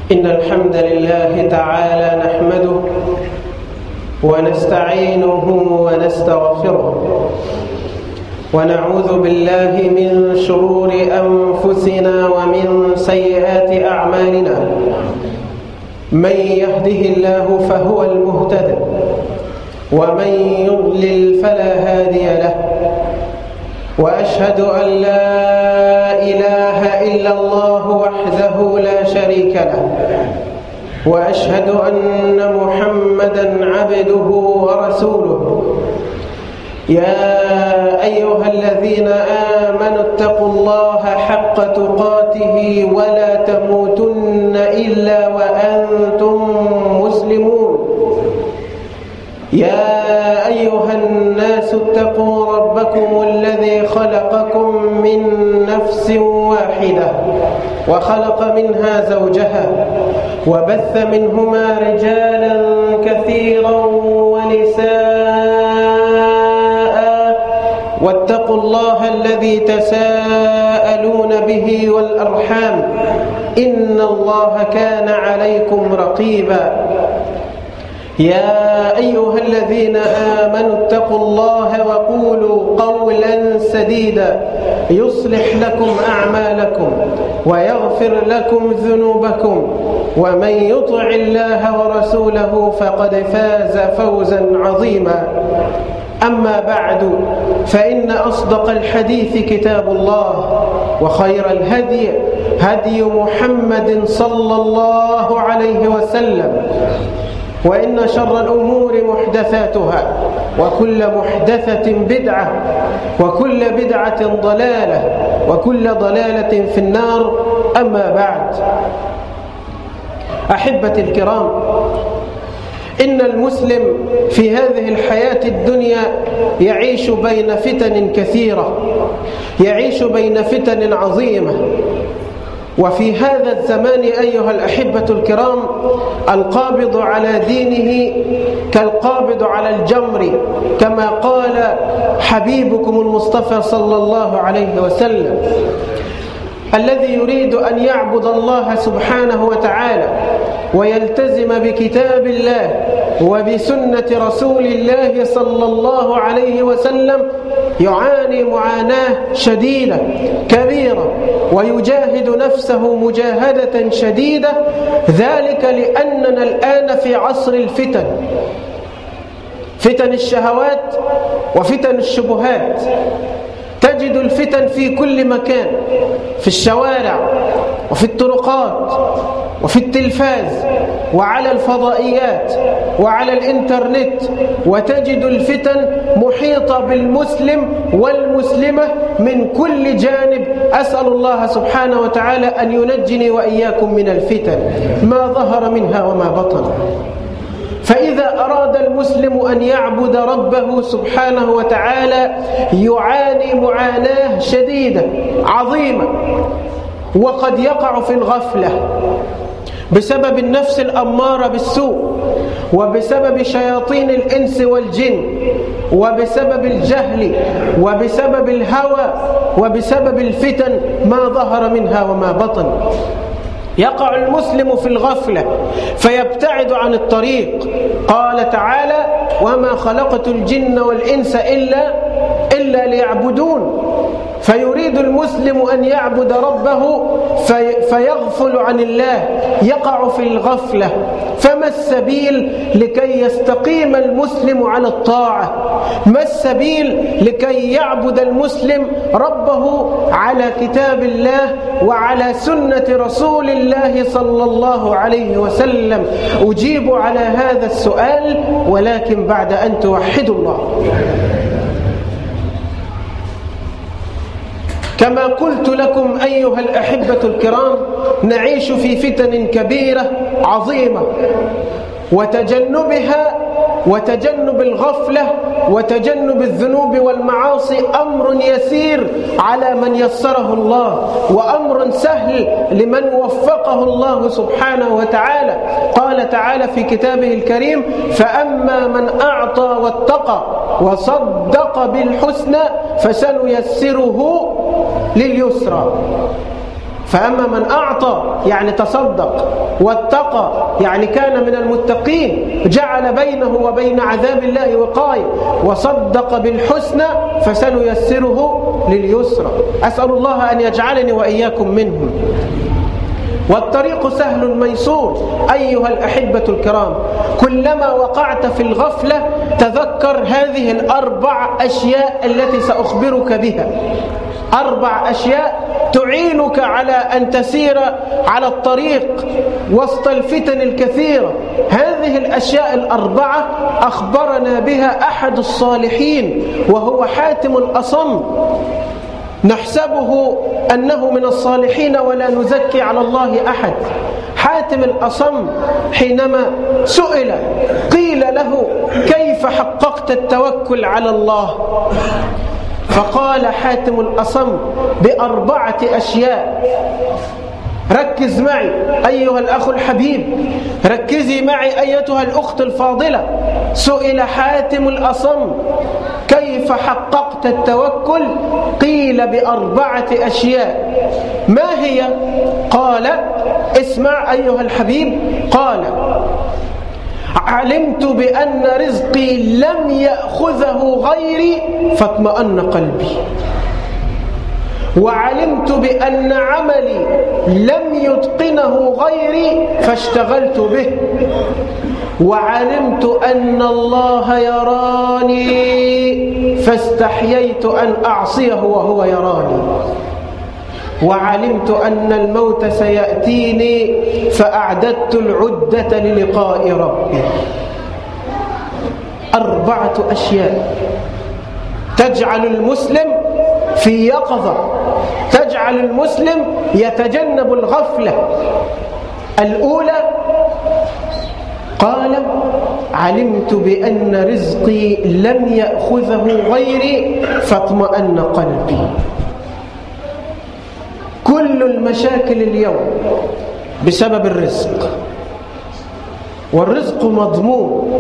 إن الحمد لله تعالى نحمده ونستعينه ونستغفره ونعوذ بالله من شرور أنفسنا ومن سيئات أعمالنا. من يهده الله فهو المهتد ومن يضلل فلا هادي له، وأشهد أن لا إله إلا الله وحده لا شريك له، وأشهد أن محمدًا عبده ورسوله. يا أيها الذين آمنوا اتقوا الله حق تقاته ولا تموتن إلا وأنتم مسلمون. يا أيها الناس اتقوا ربكم الذي خلقكم من نفس واحدة وخلق منها زوجها وبث منهما رجالا كثيرا ونساء، واتقوا الله الذي تساءلون به والأرحام إن الله كان عليكم رقيبا. يا أيها الذين آمنوا اتقوا الله وقولوا قولا سديدا يصلح لكم أعمالكم ويغفر لكم ذنوبكم، ومن يطع الله ورسوله فقد فاز فوزا عظيما. أما بعد، فإن أصدق الحديث كتاب الله، وخير الهدي هدي محمد صلى الله عليه وسلم، وإن شر الأمور محدثاتها، وكل محدثة بدعة، وكل بدعة ضلالة، وكل ضلالة في النار. أما بعد، أحبتي الكرام، إن المسلم في هذه الحياة الدنيا يعيش بين فتن كثيرة، يعيش بين فتن عظيمة. وفي هذا الزمان أيها الأحبة الكرام، القابض على دينه كالقابض على الجمر، كما قال حبيبكم المصطفى صلى الله عليه وسلم. الذي يريد أن يعبد الله سبحانه وتعالى ويلتزم بكتاب الله وبسنة رسول الله صلى الله عليه وسلم يعاني معاناة شديدة كبيرة، ويجاهد نفسه مجاهدة شديدة، ذلك لأننا الآن في عصر الفتن، فتن الشهوات وفتن الشبهات. تجد الفتن في كل مكان، في الشوارع وفي الطرقات وفي التلفاز وعلى الفضائيات وعلى الإنترنت، وتجد الفتن محيطة بالمسلم والمسلمة من كل جانب. أسأل الله سبحانه وتعالى أن ينجني وإياكم من الفتن ما ظهر منها وما بطن. فإذا أراد المسلم أن يعبد ربه سبحانه وتعالى يعاني معاناة شديدة عظيمة، وقد يقع في الغفلة بسبب النفس الأمارة بالسوء، وبسبب شياطين الإنس والجن، وبسبب الجهل، وبسبب الهوى، وبسبب الفتن ما ظهر منها وما بطن. يقع المسلم في الغفلة فيبتعد عن الطريق. قال تعالى: وما خلقت الجن والإنس إلا ليعبدون. فيريد المسلم أن يعبد ربه فيغفل عن الله، يقع في الغفلة. فما السبيل لكي يستقيم المسلم على الطاعة؟ ما السبيل لكي يعبد المسلم ربه على كتاب الله وعلى سنة رسول الله صلى الله عليه وسلم؟ أجيب على هذا السؤال، ولكن بعد أن توحدوا الله. كما قلت لكم أيها الأحبة الكرام، نعيش في فتن كبيرة عظيمة، وتجنبها وتجنب الغفلة وتجنب الذنوب والمعاصي أمر يسير على من يسره الله، وأمر سهل لمن وفقه الله سبحانه وتعالى. قال تعالى في كتابه الكريم: فأما من أعطى واتقى وصدق بالحسنى فسنيسره لليسرى. فأما من أعطى يعني تصدق، واتقى يعني كان من المتقين، جعل بينه وبين عذاب الله وقاية، وصدق بالحسنى فسنيسره لليسرى. أسأل الله أن يجعلني وإياكم منهم. والطريق سهل ميسور. أيها الأحبة الكرام، كلما وقعت في الغفلة تذكر هذه الأربع أشياء التي سأخبرك بها. 4 أشياء تعينك على أن تسير على الطريق وسط الفتن الكثيرة. هذه الأشياء ال4 أخبرنا بها أحد الصالحين وهو حاتم الأصم، نحسبه أنه من الصالحين ولا نزكي على الله أحد. حاتم الأصم حينما سئل قيل له كيف حققت التوكل على الله؟ فقال حاتم الأصم ب4 أشياء. ركز معي أيها الأخ الحبيب، ركزي معي أيتها الأخت الفاضلة. سئل حاتم الأصم كيف حققت التوكل؟ قيل ب4 أشياء. ما هي؟ قال اسمع أيها الحبيب، قال علمت بأن رزقي لم يأخذه غيري فاطمأن قلبي، وعلمت بأن عملي لم يتقنه غيري فاشتغلت به، وعلمت أن الله يراني فاستحييت أن أعصيه وهو يراني، وعلمت أن الموت سيأتيني فأعددت العدة للقاء ربي. 4 أشياء تجعل المسلم في يقظة، تجعل المسلم يتجنب الغفلة. الأولى قال علمت بأن رزقي لم يأخذه غيري فاطمأن قلبي. كل المشاكل اليوم بسبب الرزق، والرزق مضمون،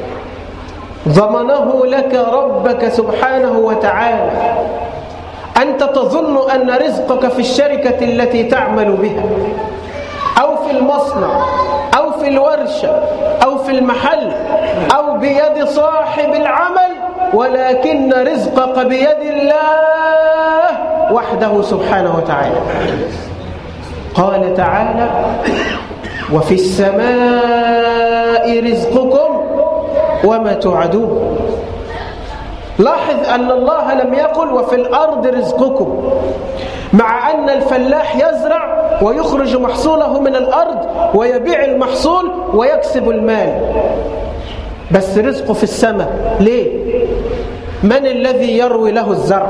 ضمنه لك ربك سبحانه وتعالى. أنت تظن أن رزقك في الشركة التي تعمل بها، أو في المصنع، أو في الورشة، أو في المحل، أو بيد صاحب العمل، ولكن رزقك بيد الله وحده سبحانه وتعالى. قال تعالى وفي السماء رزقكم وما توعدون. لاحظ أن الله لم يقل وفي الأرض رزقكم، مع أن الفلاح يزرع ويخرج محصوله من الأرض ويبيع المحصول ويكسب المال، بس رزقه في السماء. ليه؟ من الذي يروي له الزرع؟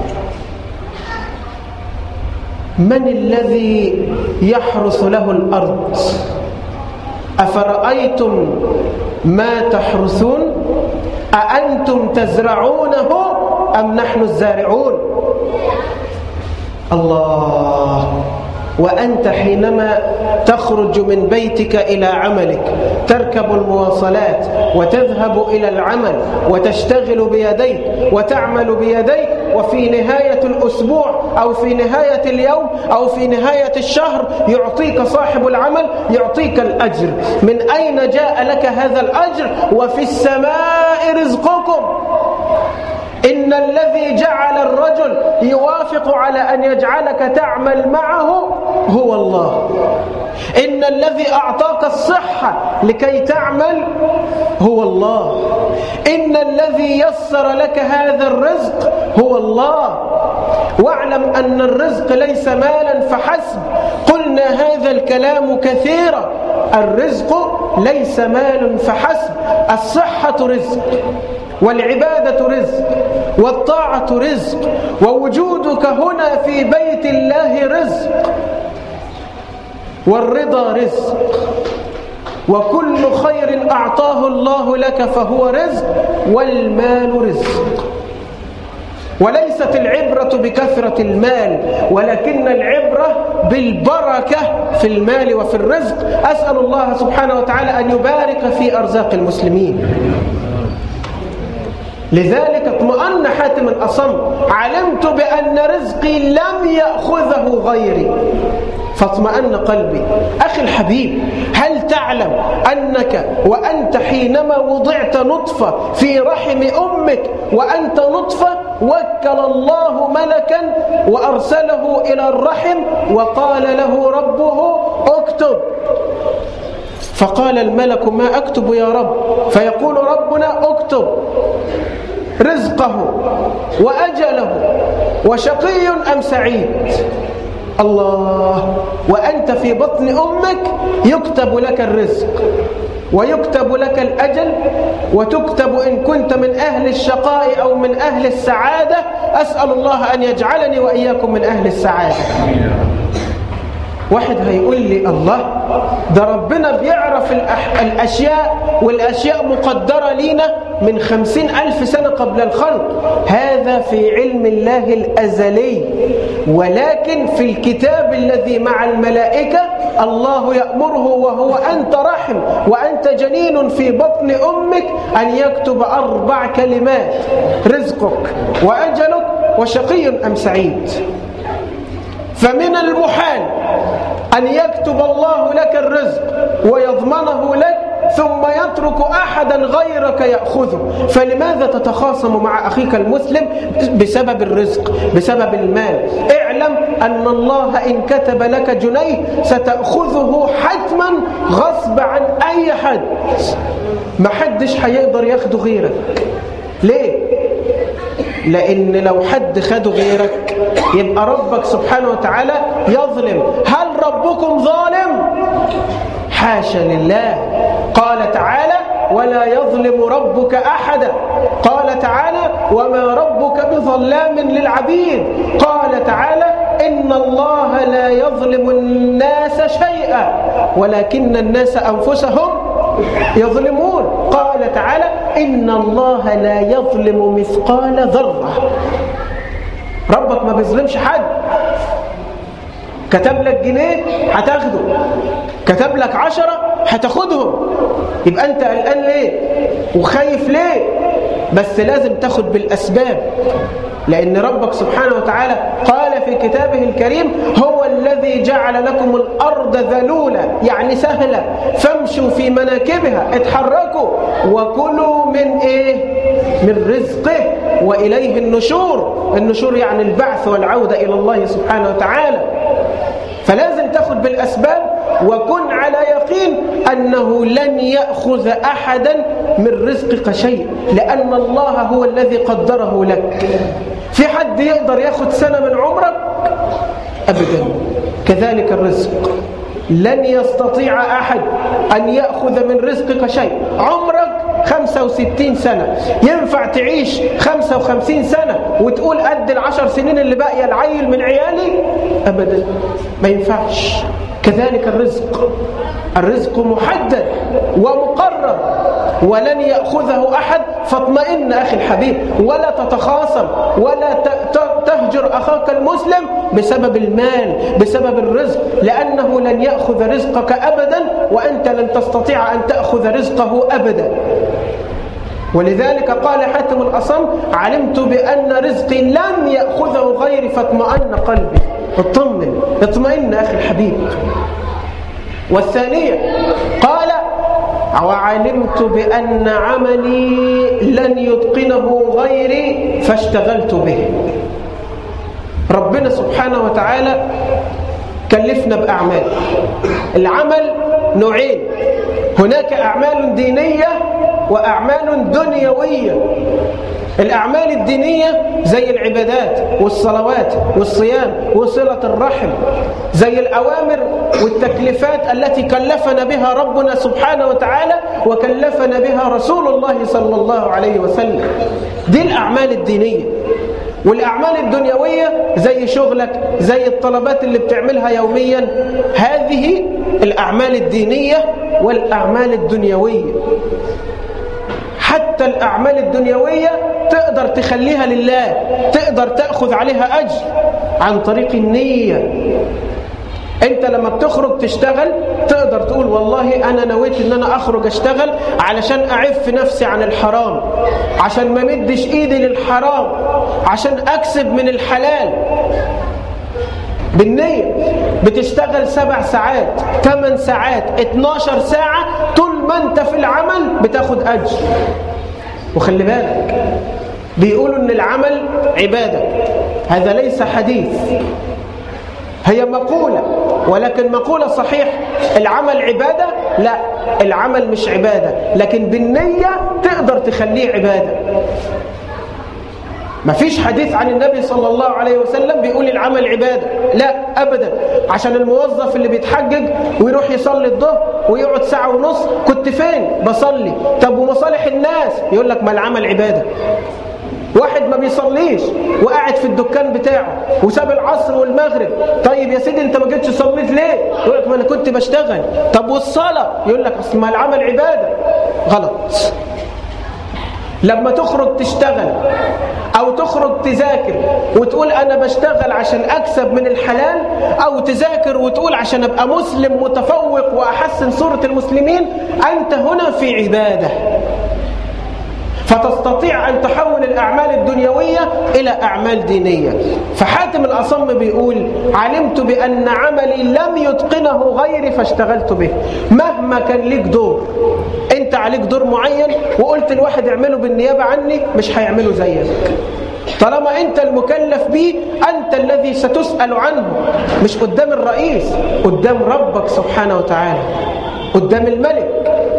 من الذي يحرث له الأرض؟ أفرأيتم ما تحرثون أأنتم تزرعونه أم نحن الزارعون؟ الله. وأنت حينما تخرج من بيتك إلى عملك تركب المواصلات وتذهب إلى العمل وتشتغل بيديك وتعمل بيديك، وفي نهاية الأسبوع أو في نهاية اليوم أو في نهاية الشهر يعطيك صاحب العمل يعطيك الأجر. من أين جاء لك هذا الأجر؟ وفي السماء رزقكم. إن الذي جعل الرجل يوافق على أن يجعلك تعمل معه هو الله. إن الذي أعطاك الصحة لكي تعمل هو الله. إن الذي يسر لك هذا الرزق هو الله. واعلم أن الرزق ليس مالا فحسب. قلنا هذا الكلام كثيرا. الرزق ليس مال فحسب. الصحة رزق، والعبادة رزق، والطاعة رزق، ووجودك هنا في بيت الله رزق، والرضا رزق، وكل خير أعطاه الله لك فهو رزق، والمال رزق. وليست العبرة بكثرة المال، ولكن العبرة بالبركة في المال وفي الرزق. أسأل الله سبحانه وتعالى أن يبارك في أرزاق المسلمين. لذلك اطمأن حاتم الأصم. علمت بأن رزقي لم يأخذه غيري فاطمأن قلبي. أخي الحبيب، هل تعلم أنك وأنت حينما وضعت نطفة في رحم أمك وأنت نطفة وكل الله ملكا وأرسله إلى الرحم وقال له ربه اكتب، فقال الملك ما أكتب يا رب؟ فيقول ربنا اكتب رزقه وأجله وشقي أم سعيد. الله، وأنت في بطن أمك يكتب لك الرزق ويكتب لك الأجل وتكتب إن كنت من أهل الشقاء أو من أهل السعادة. أسأل الله أن يجعلني وإياكم من أهل السعادة. واحد هيقول لي الله، ده ربنا بيعرف الأشياء والأشياء مقدرة لينا من 50,000 سنة قبل الخلق. هذا في علم الله الأزلي، ولكن في الكتاب الذي مع الملائكة الله يأمره وهو أنت رحم وأنت جنين في بطن أمك أن يكتب 4 كلمات: رزقك وأجلك وشقي أم سعيد. فمن المحال أن يكتب الله لك الرزق ويضمنه لك ثم يترك أحدا غيرك يأخذه. فلماذا تتخاصم مع أخيك المسلم بسبب الرزق، بسبب المال؟ اعلم أن الله إن كتب لك جنيه ستأخذه حتما غصب عن أي حد، محدش هيقدر ياخده غيرك. ليه؟ لأن لو حد خده غيرك يبقى ربك سبحانه وتعالى يظلم. هل ربكم ظالم؟ حاشا لله. قال تعالى ولا يظلم ربك أحدا. قال تعالى وما ربك بظلام للعبيد. قال تعالى إن الله لا يظلم الناس شيئا ولكن الناس أنفسهم يظلمون. قال تعالى إن الله لا يظلم مثقال ذرة. ربك ما بيظلمش حد. كتب لك جنيه هتاخده، كتب لك 10 هتاخدهم. يبقى أنت قلقان ليه وخايف ليه؟ بس لازم تاخد بالأسباب، لأن ربك سبحانه وتعالى قال في كتابه الكريم هو الذي جعل لكم الأرض ذلولة، يعني سهلة، فامشوا في مناكبها، اتحركوا وكلوا من إيه؟ من رزقه وإليه النشور. النشور يعني البعث والعودة إلى الله سبحانه وتعالى. فلازم تاخد بالأسباب وكن على يقين أنه لن يأخذ أحدا من رزقك شيء، لأن الله هو الذي قدره لك. في حد يقدر ياخد سنة من عمرك؟ أبدا. كذلك الرزق، لن يستطيع أحد أن يأخذ من رزقك شيء. عمرك 65 سنة، ينفع تعيش 55 سنة وتقول قد 10 سنين اللي باقية العيل من عيالي؟ أبدا، ما ينفعش. كذلك الرزق، الرزق محدد ومقرر ولن يأخذه أحد. فاطمئن أخي الحبيب، ولا تتخاصم ولا تهجر أخاك المسلم بسبب المال، بسبب الرزق، لأنه لن يأخذ رزقك أبدا وأنت لن تستطيع أن تأخذ رزقه أبدا. ولذلك قال حاتم الأصم علمت بأن رزقي لن يأخذه غيري فاطمئن قلبي. اطمئن أخي الحبيب. والثانية قال وعلمت بأن عملي لن يتقنه غيري فاشتغلت به. ربنا سبحانه وتعالى كلفنا بأعمال. العمل نوعين، هناك أعمال دينية وأعمال دنيوية. الأعمال الدينية زي العبادات والصلوات والصيام وصلة الرحم، زي الأوامر والتكليفات التي كلفنا بها ربنا سبحانه وتعالى وكلفنا بها رسول الله صلى الله عليه وسلم. دي الأعمال الدينية. والأعمال الدنيوية زي شغلك، زي الطلبات اللي بتعملها يوميا. هذه الأعمال الدينية والأعمال الدنيوية. حتى الأعمال الدنيوية تقدر تخليها لله، تقدر تأخذ عليها أجر عن طريق النية. أنت لما بتخرج تشتغل تقدر تقول والله أنا نويت أن أنا أخرج أشتغل علشان أعف نفسي عن الحرام، عشان ما مدش إيدي للحرام، عشان أكسب من الحلال. بالنية. بتشتغل 7 ساعات 8 ساعات 12 ساعة، طول ما انت في العمل بتاخد أجر. وخلي بالك بيقولوا ان العمل عبادة، هذا ليس حديث، هي مقولة، ولكن مقولة صحيح. العمل عبادة؟ لا، العمل مش عبادة، لكن بالنية تقدر تخليه عبادة. ما فيش حديث عن النبي صلى الله عليه وسلم بيقول العمل عبادة، لا أبدا. عشان الموظف اللي بيتحجج ويروح يصلي الظهر ويقعد 1.5 ساعة، كنت فين؟ بصلي. طب ومصالح الناس؟ يقول لك ما العمل عبادة. واحد ما بيصليش وقاعد في الدكان بتاعه وساب العصر والمغرب، طيب يا سيدي انت ما جيتش صليت ليه؟ يقول لك ما انا كنت بشتغل. طب والصلاة؟ يقول لك اصل ما العمل عبادة. غلط. لما تخرج تشتغل او تخرج تذاكر وتقول انا بشتغل عشان اكسب من الحلال، او تذاكر وتقول عشان ابقى مسلم متفوق واحسن صورة المسلمين، انت هنا في عبادة، فتستطيع أن تحول الأعمال الدنيوية إلى أعمال دينية. فحاتم الأصم بيقول علمت بأن عملي لم يتقنه غيري فاشتغلت به. مهما كان ليك دور، أنت عليك دور معين وقلت الواحد اعمله بالنيابة عني، مش هيعمله زيك. طالما أنت المكلف به، أنت الذي ستسأل عنه، مش قدام الرئيس، قدام ربك سبحانه وتعالى، قدام الملك.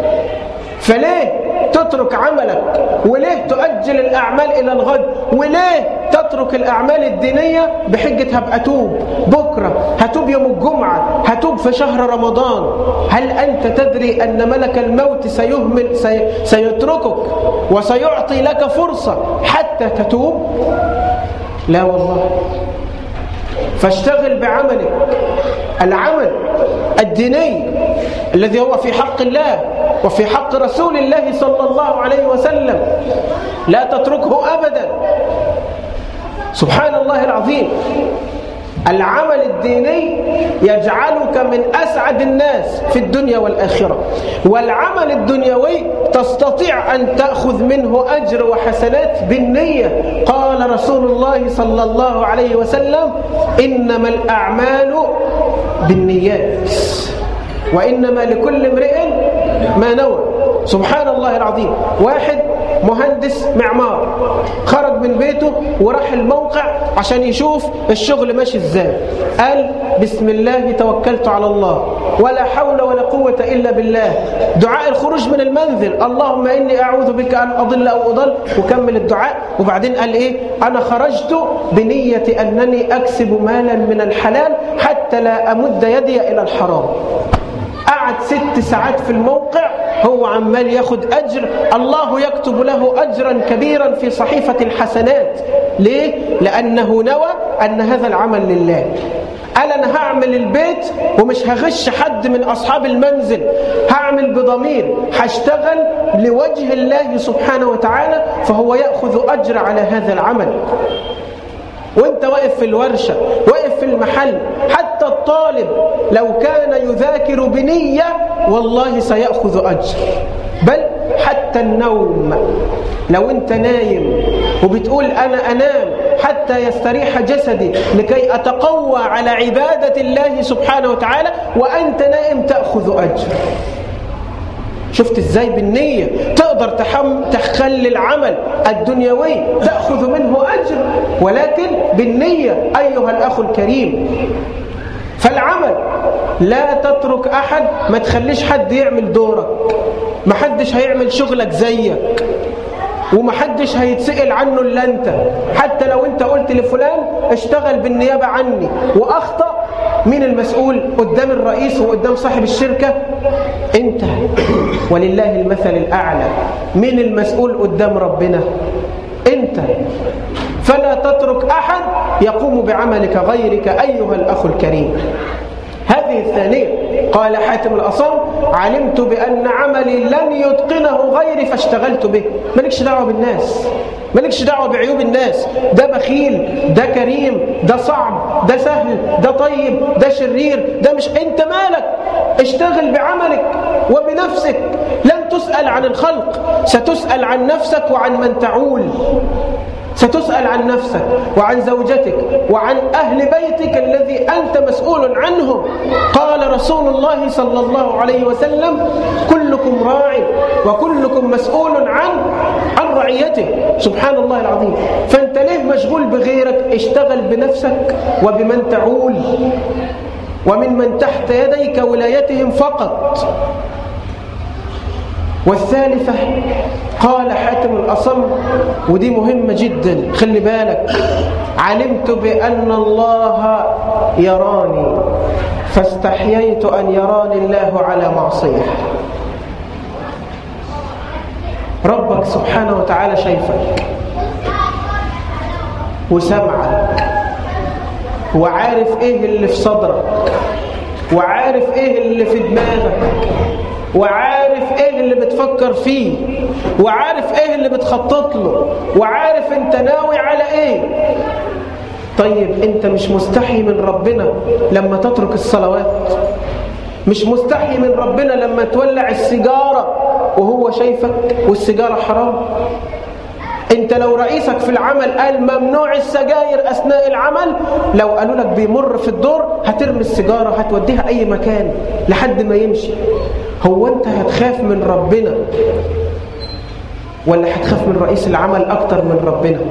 فليه تترك عملك؟ وليه تؤجل الأعمال إلى الغد؟ وليه تترك الأعمال الدينية بحجة هبقى أتوب بكرة، هتوب يوم الجمعة، هتوب في شهر رمضان؟ هل أنت تدري أن ملك الموت سيتركك وسيعطي لك فرصة حتى تتوب؟ لا والله. فاشتغل بعملك، العمل الديني الذي هو في حق الله وفي حق رسول الله صلى الله عليه وسلم، لا تتركه أبدا. سبحان الله العظيم. العمل الديني يجعلك من أسعد الناس في الدنيا والآخرة، والعمل الدنيوي تستطيع أن تأخذ منه أجر وحسنات بالنية. قال رسول الله صلى الله عليه وسلم إنما الأعمال بالنيات وإنما لكل امرئ ما نوى. سبحان الله العظيم. واحد مهندس معمار خرج من بيته وراح الموقع عشان يشوف الشغل ماشي ازاي، قال بسم الله توكلت على الله ولا حول ولا قوة إلا بالله. دعاء الخروج من المنزل اللهم إني أعوذ بك أن أضل أو أضل، وكمل الدعاء. وبعدين قال إيه؟ أنا خرجت بنية أنني أكسب مالا من الحلال حتى لا أمد يدي إلى الحرام. قعد 6 ساعات في الموقع، هو عمال ياخد أجر، الله يكتب له أجرا كبيرا في صحيفة الحسنات. ليه؟ لأنه نوى أن هذا العمل لله. قال أنا هعمل البيت ومش هغش حد من أصحاب المنزل، هعمل بضمير، هشتغل لوجه الله سبحانه وتعالى، فهو يأخذ أجر على هذا العمل. وانت واقف في الورشة، واقف في المحل، حتى الطالب لو كان يذاكر بنية والله سيأخذ أجر. بل حتى النوم، لو انت نايم وبتقول أنا أنام حتى يستريح جسدي لكي أتقوى على عبادة الله سبحانه وتعالى، وأنت نائم تأخذ أجر. شفت ازاي بالنية تقدر تخلي العمل الدنيوي تأخذ منه أجر، ولكن بالنية أيها الأخ الكريم. فالعمل لا تترك أحد، ما تخليش حد يعمل دورك، ما حدش هيعمل شغلك زيك، ومحدش هيتسأل عنه إلا أنت. حتى لو أنت قلت لفلان اشتغل بالنيابة عني وأخطأ، مين المسؤول قدام الرئيس وقدام صاحب الشركة؟ أنت. ولله المثل الأعلى. مين المسؤول قدام ربنا؟ أنت. فلا تترك أحد يقوم بعملك غيرك أيها الأخ الكريم. هذه الثانية. قال حاتم الأصم علمت بأن عملي لن يتقنه غيري فاشتغلت به. مالكش دعوة بالناس، مالكش دعوة بعيوب الناس، ده بخيل، ده كريم، ده صعب، ده سهل، ده طيب، ده شرير، ده مش انت مالك. اشتغل بعملك وبنفسك. لن تسأل عن الخلق، ستسأل عن نفسك وعن من تعول. ستسأل عن نفسك وعن زوجتك وعن أهل بيتك الذي أنت مسؤول عنهم. قال رسول الله صلى الله عليه وسلم: كلكم راع وكلكم مسؤول عن رعيته. سبحان الله العظيم. فأنت ليه مشغول بغيرك؟ اشتغل بنفسك وبمن تعول ومن من تحت يديك ولايتهم فقط. والثالثة قال حاتم الأصم، ودي مهمة جدا، خلي بالك: علمت بأن الله يراني فاستحييت أن يراني الله على معصية. ربك سبحانه وتعالى شايفك وسمعك وعارف ايه اللي في صدرك وعارف ايه اللي في دماغك وعارف ايه اللي بتفكر فيه وعارف ايه اللي بتخطط له وعارف انت ناوي على ايه. طيب انت مش مستحي من ربنا لما تترك الصلوات؟ مش مستحي من ربنا لما تولع السيجارة وهو شايفك والسيجارة حرام؟ انت لو رئيسك في العمل قال ممنوع السجاير اثناء العمل، لو قالوا لك بيمر في الدور هترمي السيجارة هتوديها اي مكان لحد ما يمشي. هو انت هتخاف من ربنا ولا هتخاف من رئيس العمل اكتر من ربنا؟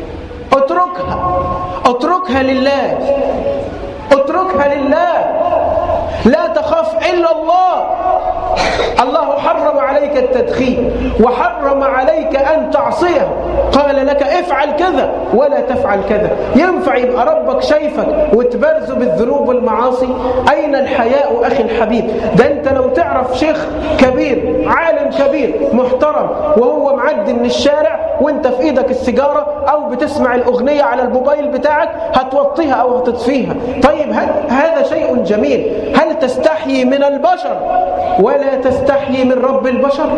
اتركها لله، اتركها لله، لا تخاف إلا الله. الله حرم عليك التدخين وحرم عليك أن تعصيه، قال لك افعل كذا ولا تفعل كذا. ينفع يبقى ربك شايفك وتبرز بالذنوب والمعاصي؟ أين الحياء أخي الحبيب؟ ده أنت لو تعرف شيخ كبير عالم كبير محترم وهو معدي من الشارع وانت في ايدك السيجارة او بتسمع الأغنية على الموبايل بتاعك هتوطيها او هتطفيها. طيب هذا شيء جميل. هل تستحيي من البشر ولا تستحيي من رب البشر؟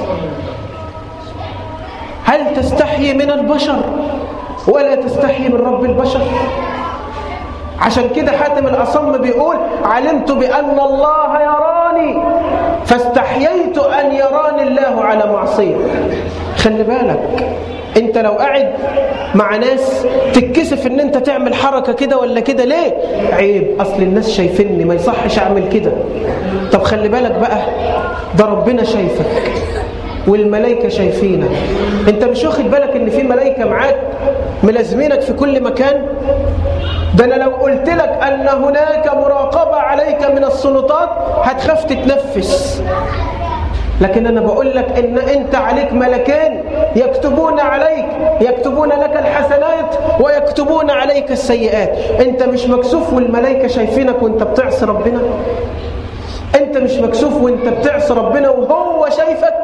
هل تستحيي من البشر ولا تستحيي من رب البشر؟ عشان كده حاتم الأصم بيقول: علمت بأن الله يراني فاستحييت أن يراني الله على معصية. خلي بالك، انت لو قاعد مع ناس تتكسف ان انت تعمل حركة كده ولا كده، ليه؟ عيب، اصل الناس شايفيني ما يصحش اعمل كده. طب خلي بالك بقى، ده ربنا شايفك والملائكة شايفينك. انت مش واخد بالك ان في ملائكة معاك ملازمينك في كل مكان؟ ده انا لو قلت لك ان هناك مراقبة عليك من السلطات هتخاف تتنفس. لكن أنا بقول لك إن أنت عليك ملكين يكتبون عليك، يكتبون لك الحسنات ويكتبون عليك السيئات. أنت مش مكسوف والملائكة شايفينك وأنت بتعصي ربنا؟ أنت مش مكسوف وأنت بتعصي ربنا وهو شايفك؟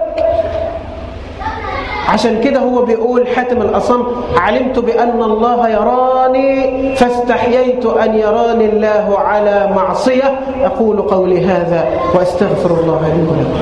عشان كده هو بيقول حاتم الأصم: علمت بأن الله يراني فاستحييت أن يراني الله على معصية. أقول قولي هذا وأستغفر الله لي ولكم.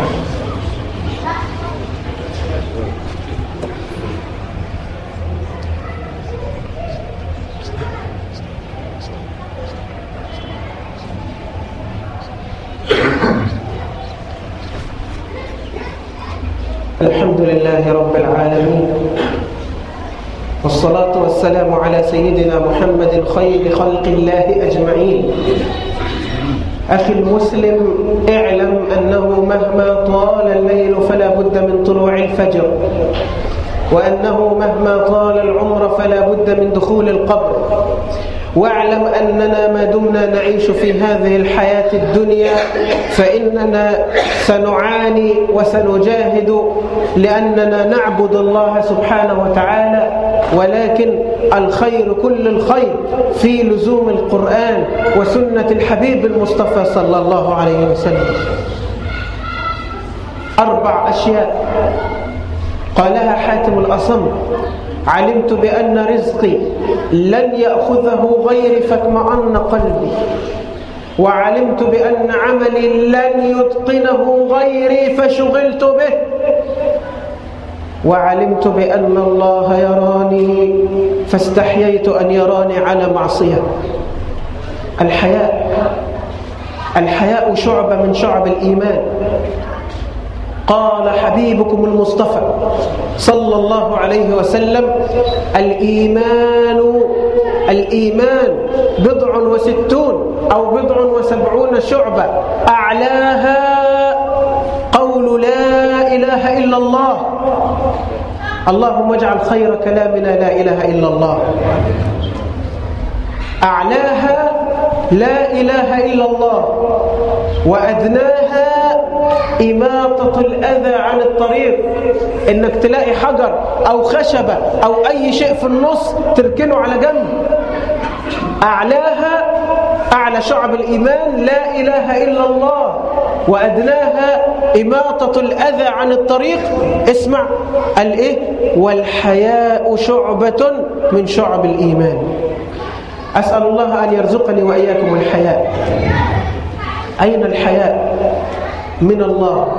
الحمد لله رب العالمين، والصلاة والسلام على سيدنا محمد خير خلق الله أجمعين. أخي المسلم، اعلم أنه مهما طال الليل فلا بد من طلوع الفجر، وأنه مهما طال العمر فلا بد من دخول القبر. واعلم أننا ما دمنا نعيش في هذه الحياة الدنيا فإننا سنعاني وسنجاهد لأننا نعبد الله سبحانه وتعالى، ولكن الخير كل الخير في لزوم القرآن وسنة الحبيب المصطفى صلى الله عليه وسلم. 4 أشياء قالها حاتم الأصم: علمت بأن رزقي لن يأخذه غيري فاطمأن قلبي، وعلمت بأن عملي لن يتقنه غيري فشغلت به، وعلمت بأن الله يراني فاستحييت أن يراني على معصية. الحياء شعبة من شعب الإيمان، قال حبيبكم المصطفى صلى الله عليه وسلم: الإيمان 60 أو 70 شعبة، أعلاها قول لا إله إلا الله. اللهم اجعل خير كلامنا لا إله إلا الله. أعلاها لا إله إلا الله، وأدناها إماطة الأذى عن الطريق، إنك تلاقي حجر أو خشبة أو أي شيء في النص تركنه على جنب. أعلاها، أعلى شعب الإيمان لا إله إلا الله، وأدناها إماطة الأذى عن الطريق. اسمع الإيه؟ والحياء شعبة من شعب الإيمان. أسأل الله أن يرزقني وإياكم الحياء. أين الحياء؟ من الله.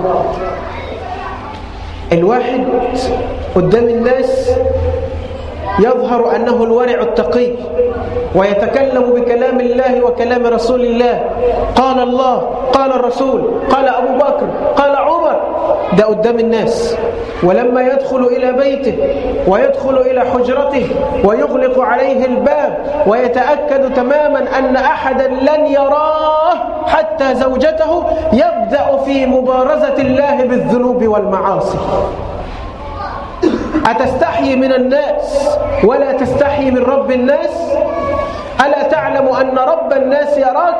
الواحد قدام الناس يظهر أنه الورع التقي، ويتكلم بكلام الله وكلام رسول الله. قال الله، قال الرسول، قال أبو بكر، قال عمر. ده قدام الناس. ولما يدخل إلى بيته ويدخل إلى حجرته ويغلق عليه الباب ويتأكد تماما أن أحدا لن يراه حتى زوجته، يبدأ في مبارزة الله بالذنوب والمعاصي. أتستحي من الناس ولا تستحي من رب الناس؟ ألا تعلم أن رب الناس يراك؟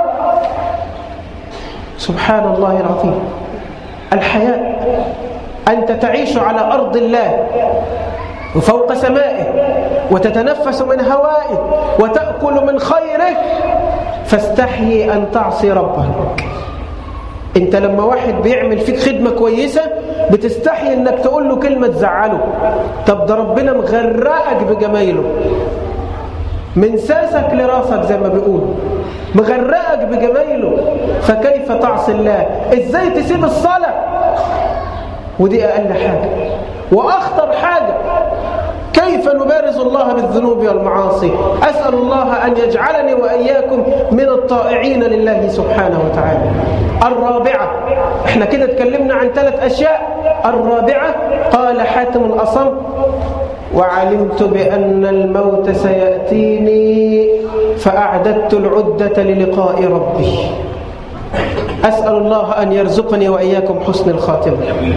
سبحان الله العظيم. الحياء أنت تعيش على أرض الله وفوق سمائه، وتتنفس من هوائه، وتأكل من خيره، فاستحيي أن تعصي ربك. انت لما واحد بيعمل فيك خدمة كويسة بتستحي انك تقول له كلمة تزعله. طب ده ربنا مغرقك بجمايله، من ساسك لراسك زي ما بيقول، مغرقك بجمايله، فكيف تعصي الله؟ ازاي تسيب الصلاة؟ ودي اقل حاجة. واخطر حاجة، كيف نبارز الله بالذنوب والمعاصي؟ أسأل الله أن يجعلني وإياكم من الطائعين لله سبحانه وتعالى. الرابعة، احنا كده اتكلمنا عن 3 أشياء. الرابعة، قال حاتم الأصم: وعلمت بأن الموت سيأتيني فأعددت العدة للقاء ربي. أسأل الله أن يرزقني وإياكم حسن الخاتمة.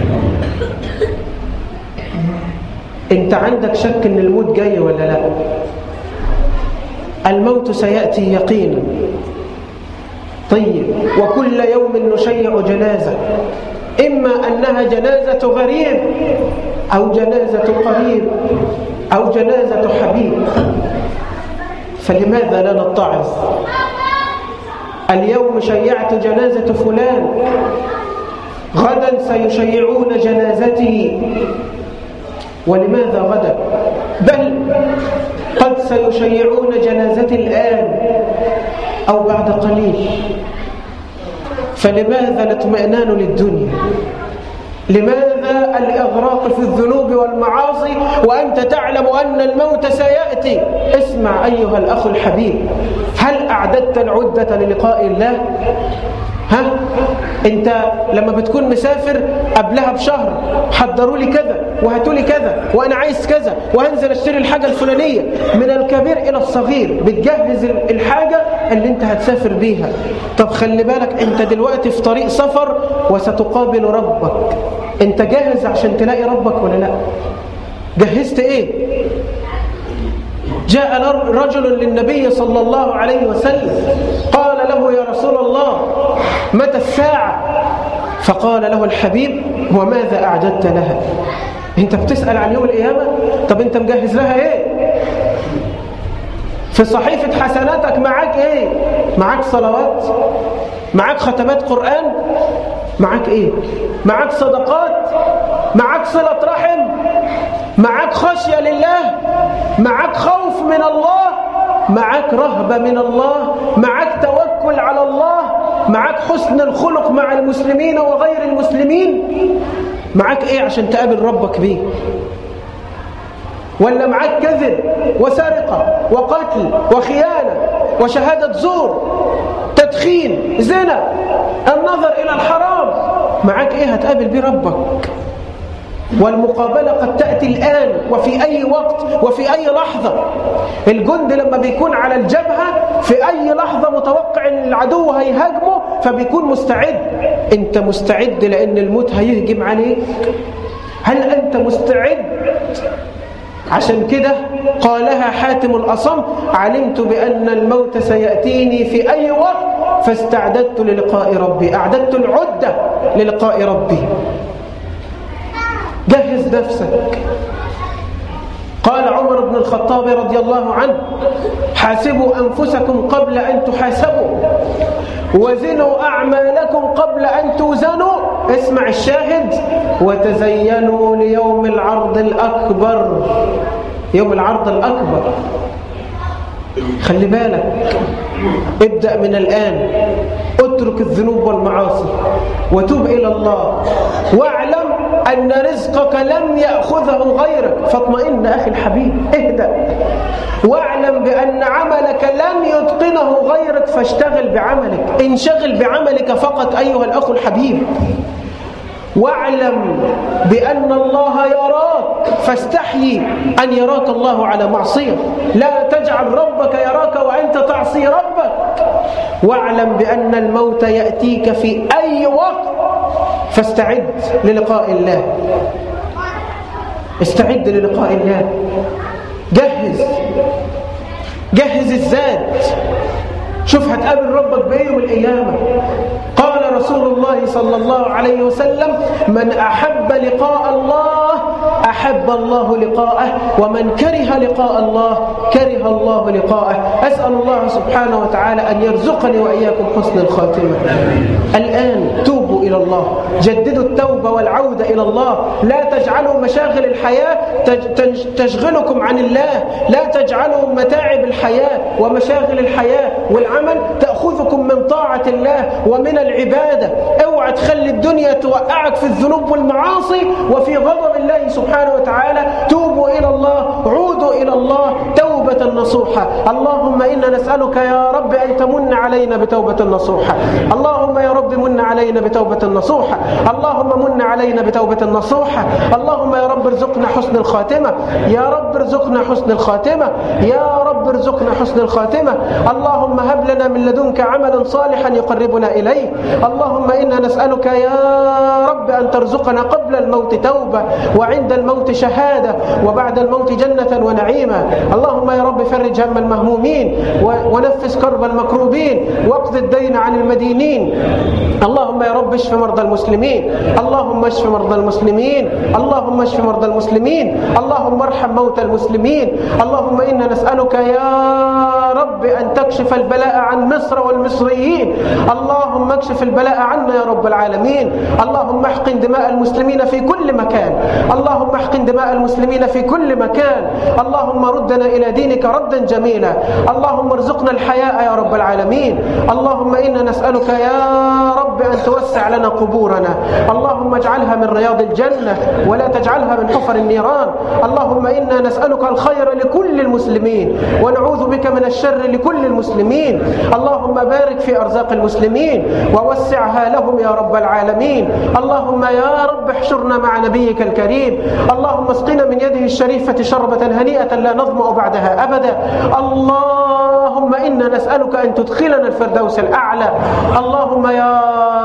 انت عندك شك ان الموت جاي ولا لا؟ الموت سيأتي يقينا. طيب، وكل يوم نشيع جنازة، إما أنها جنازة غريب أو جنازة قريب أو جنازة حبيب، فلماذا لا نتعظ؟ اليوم شيعت جنازة فلان، غدا سيشيعون جنازتي. ولماذا غدا؟ بل قد سيشيعون جنازتي الآن أو بعد قليل. فلماذا الاطمئنان للدنيا؟ لماذا الإغراق في الذنوب والمعاصي وأنت تعلم أن الموت سيأتي؟ اسمع أيها الأخ الحبيب، هل أعددت العدة للقاء الله؟ ها؟ انت لما بتكون مسافر قبلها بشهر، حضروا لي كذا وهاتوا لي كذا وانا عايز كذا وهنزل اشتري الحاجه الفلانيه، من الكبير الى الصغير بتجهز الحاجه اللي انت هتسافر بيها. طب خلي بالك، انت دلوقتي في طريق سفر وستقابل ربك. انت جاهز عشان تلاقي ربك ولا لا؟ جهزت ايه؟ جاء رجل للنبي صلى الله عليه وسلم قال له: يا رسول الله، متى الساعة؟ فقال له الحبيب: وماذا أعددت لها؟ انت بتسأل عن يوم القيامة؟ طب انت مجهز لها ايه؟ في صحيفة حسناتك معاك ايه؟ معاك صلوات؟ معاك ختمات قرآن؟ معاك ايه؟ معاك صدقات؟ معاك صلة رحم؟ معاك خشية لله؟ معاك خوف من الله؟ معاك رهبة من الله؟ معاك توكل على الله؟ معاك حسن الخلق مع المسلمين وغير المسلمين؟ معاك ايه عشان تقابل ربك بيه؟ ولا معاك كذب وسرقة وقتل وخيانة وشهادة زور، تدخين، زنا، النظر إلى الحرام؟ معاك إيه هتقابل بيه ربك. والمقابلة قد تأتي الآن وفي أي وقت وفي أي لحظة. الجند لما بيكون على الجبهة في أي لحظة متوقع أن العدو هيهاجمه فبيكون مستعد. أنت مستعد لأن الموت هيهجم عليك؟ هل أنت مستعد؟ عشان كده قالها حاتم الأصم: علمت بأن الموت سيأتيني في أي وقت فاستعددت للقاء ربي. أعددت العدة للقاء ربي. جهز نفسك. قال عمر بن الخطاب رضي الله عنه: حاسبوا أنفسكم قبل أن تحاسبوا، وزنوا أعمالكم قبل أن توزنوا. اسمع الشاهد: وتزينوا ليوم العرض الأكبر. يوم العرض الأكبر. خلي بالك، ابدأ من الآن، اترك الذنوب والمعاصي وتوب إلى الله، واعلم أن رزقك لم يأخذه غيرك، فاطمئن أخي الحبيب، اهدأ. واعلم بأن عملك لم يتقنه غيرك، فاشتغل بعملك، انشغل بعملك فقط أيها الأخ الحبيب. واعلم بأن الله يراك، فاستحيي أن يراك الله على معصية. لا تجعل ربك يراك وأنت تعصي ربك. واعلم بأن الموت يأتيك في أي وقت، فاستعد للقاء الله. استعد للقاء الله. جهز الزاد. شوف هتقابل ربك بإيه يوم القيامة. قال رسول الله صلى الله عليه وسلم: من أحب لقاء الله أحب الله لقاءه، ومن كره لقاء الله كره الله لقاءه. أسأل الله سبحانه وتعالى أن يرزقني وإياكم حسن الخاتمة. الآن توبوا إلى الله، جددوا التوبة والعودة إلى الله. لا تجعلوا مشاغل الحياة تشغلكم عن الله. لا تجعلوا متاعب الحياة ومشاغل الحياة والعمل تأخذكم من طاعة الله ومن العبادة. اوعى تخلي الدنيا توقعك في الذنوب والمعاصي وفي غضب الله سبحانه وتعالى. توبوا إلى الله، عودوا إلى الله توبة نصوحة. اللهم إنا نسألك يا رب أن تمن علينا بتوبة نصوحة. اللهم يا رب من علينا بتوبة نصوحة. اللهم من علينا بتوبة نصوحة. اللهم يا رب ارزقنا حسن الخاتمة. يا رب ارزقنا حسن الخاتمة. يا رب ارزقنا حسن الخاتمة. اللهم هب لنا من لدنك عملا صالحا يقربنا إليك. اللهم إنا نسألك يا رب أن ترزقنا قبل الموت توبة، وعند الموت شهادة، وبعد الموت جنة ونعيما. اللهم يا رب فرج هم المهمومين ونفس كرب المكروبين واقض الدين عن المدينين. اللهم يا رب اشف مرضى المسلمين. اللهم اشف مرضى المسلمين. اللهم اشف مرضى المسلمين. اللهم ارحم موتى المسلمين. اللهم إنا نسألك يا رب أن تكشف البلاء عن مصر والمصريين. اللهم اكشف البلاء عنا يا رب العالمين. اللهم احقن دماء المسلمين في كل مكان. اللهم احقن دماء المسلمين في كل مكان. اللهم ردنا إلى دينك ردا جميلا. اللهم ارزقنا الحياء يا رب العالمين. اللهم إنا نسألك يا رب أن توسع لنا قبورنا. اللهم اجعلها من رياض الجنة ولا تجعلها من حفر النيران. اللهم إنا نسألك الخير لكل المسلمين ونعوذ بك من الشر لكل المسلمين. اللهم بارك في أرزاق المسلمين ووسعها لهم يا رب العالمين. اللهم يا رب احشرنا مع نبيك الكريم. اللهم اسقنا من يده الشريفة شربة هنيئة لا نظمأ بعدها أبدا. اللهم إنا نسألك أن تدخلنا الفردوس الأعلى. اللهم يا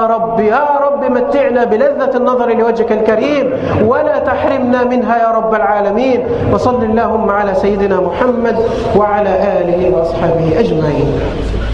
رب متعنا بلذة النظر لوجهك الكريم ولا تحرمنا منها يا رب العالمين. وصل اللهم على سيدنا محمد وعلى آله وأصحابه أجمعين.